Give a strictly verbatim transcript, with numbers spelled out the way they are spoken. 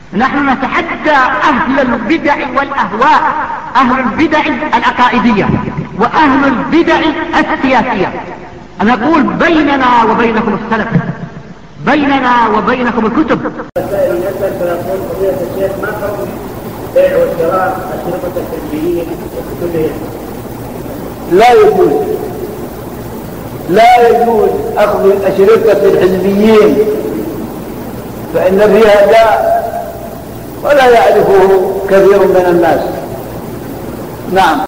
نحن نتحدى أهل البدع والأهواء، أهل البدع العقائدية وأهل البدع السياسية. نقول بيننا وبينكم السلف، بيننا وبينكم الكتب. السائل يسأل فيقول فضيلة الشيخ ما حكم بيع وشراء أشرطة التسجيليين كلهم؟ لا يجوز، لا يجوز أخذ أشرطة الحزبيين، فإن فيها داء ولا يعرفه كثير من الناس. نعم.